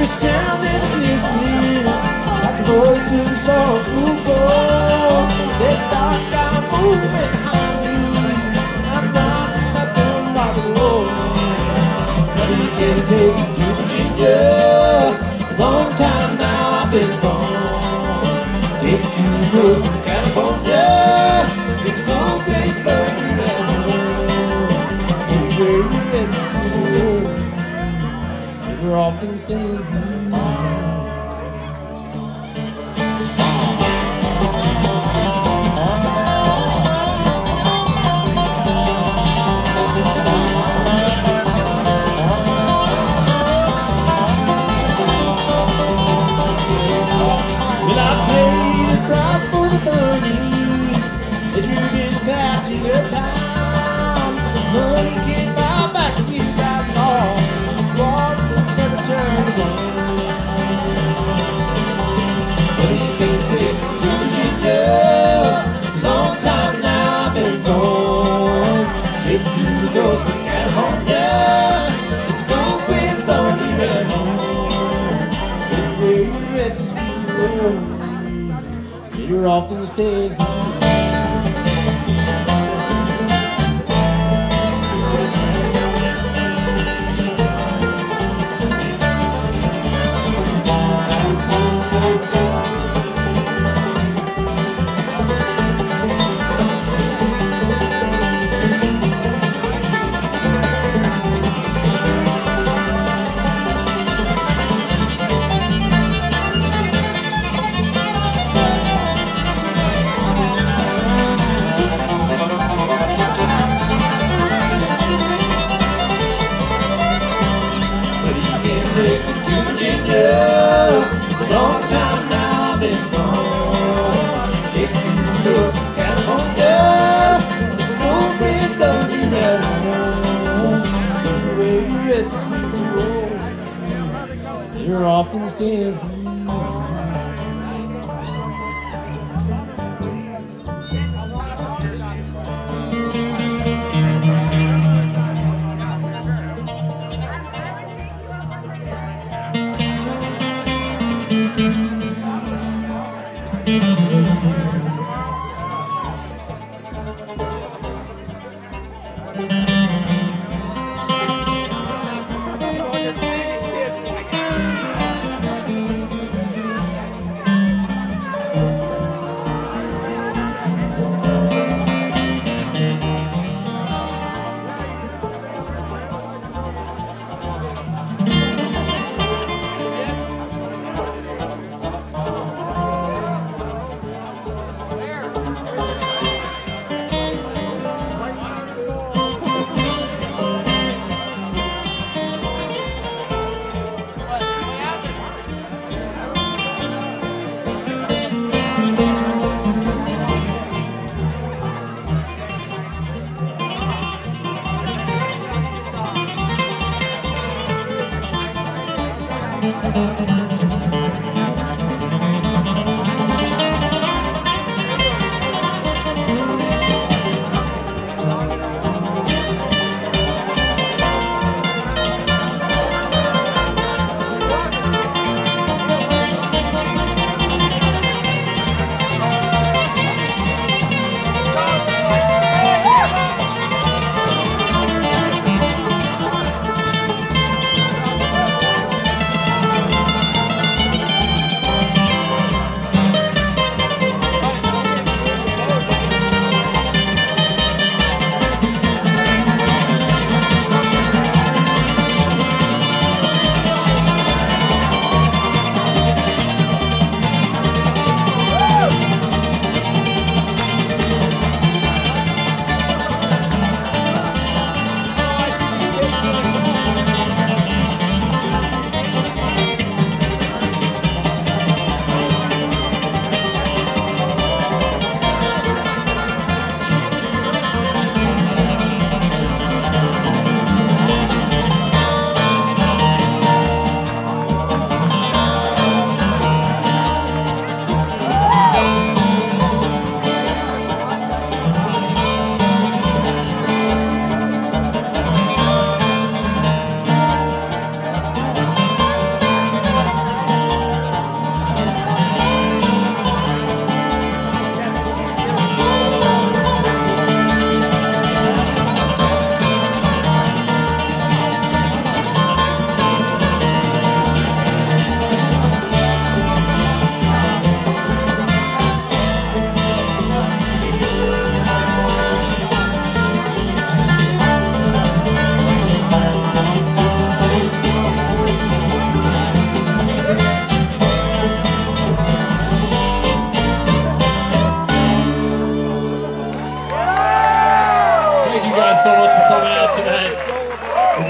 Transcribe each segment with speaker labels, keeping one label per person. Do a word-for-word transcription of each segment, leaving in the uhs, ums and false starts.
Speaker 1: sound in the distance, like the voice of a sorrowful ghost. This dark sky moving behind me. I'm riding my thumb by the road. But you can't take me to Virginia. It's a long time now I've been gone. Take me to the coast of California. It's a cold, great lonely land. Anywhere you rest in the world, we're often staying here. Well, I paid the price for the money that you've been passing your time. Money can't buy back the years I've lost. Water will never turn around. But you can't take me to Virginia. It's a long time now I've been gone. Take me to the coast of California. It's cold, wind, lonely red home. Anywhere you rest is you're often staying home. Take me to Virginia. It's a long time now I've been gone. Take me to the coast of California. It's a cold, red, lonely red home. Where you rest is sweet. You're often staying home.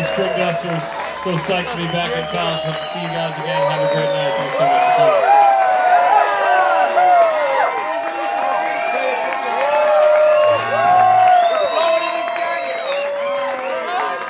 Speaker 2: String Dusters. So psyched to be back in town. So hope to see you guys again. Have a great night. Thanks so much for coming.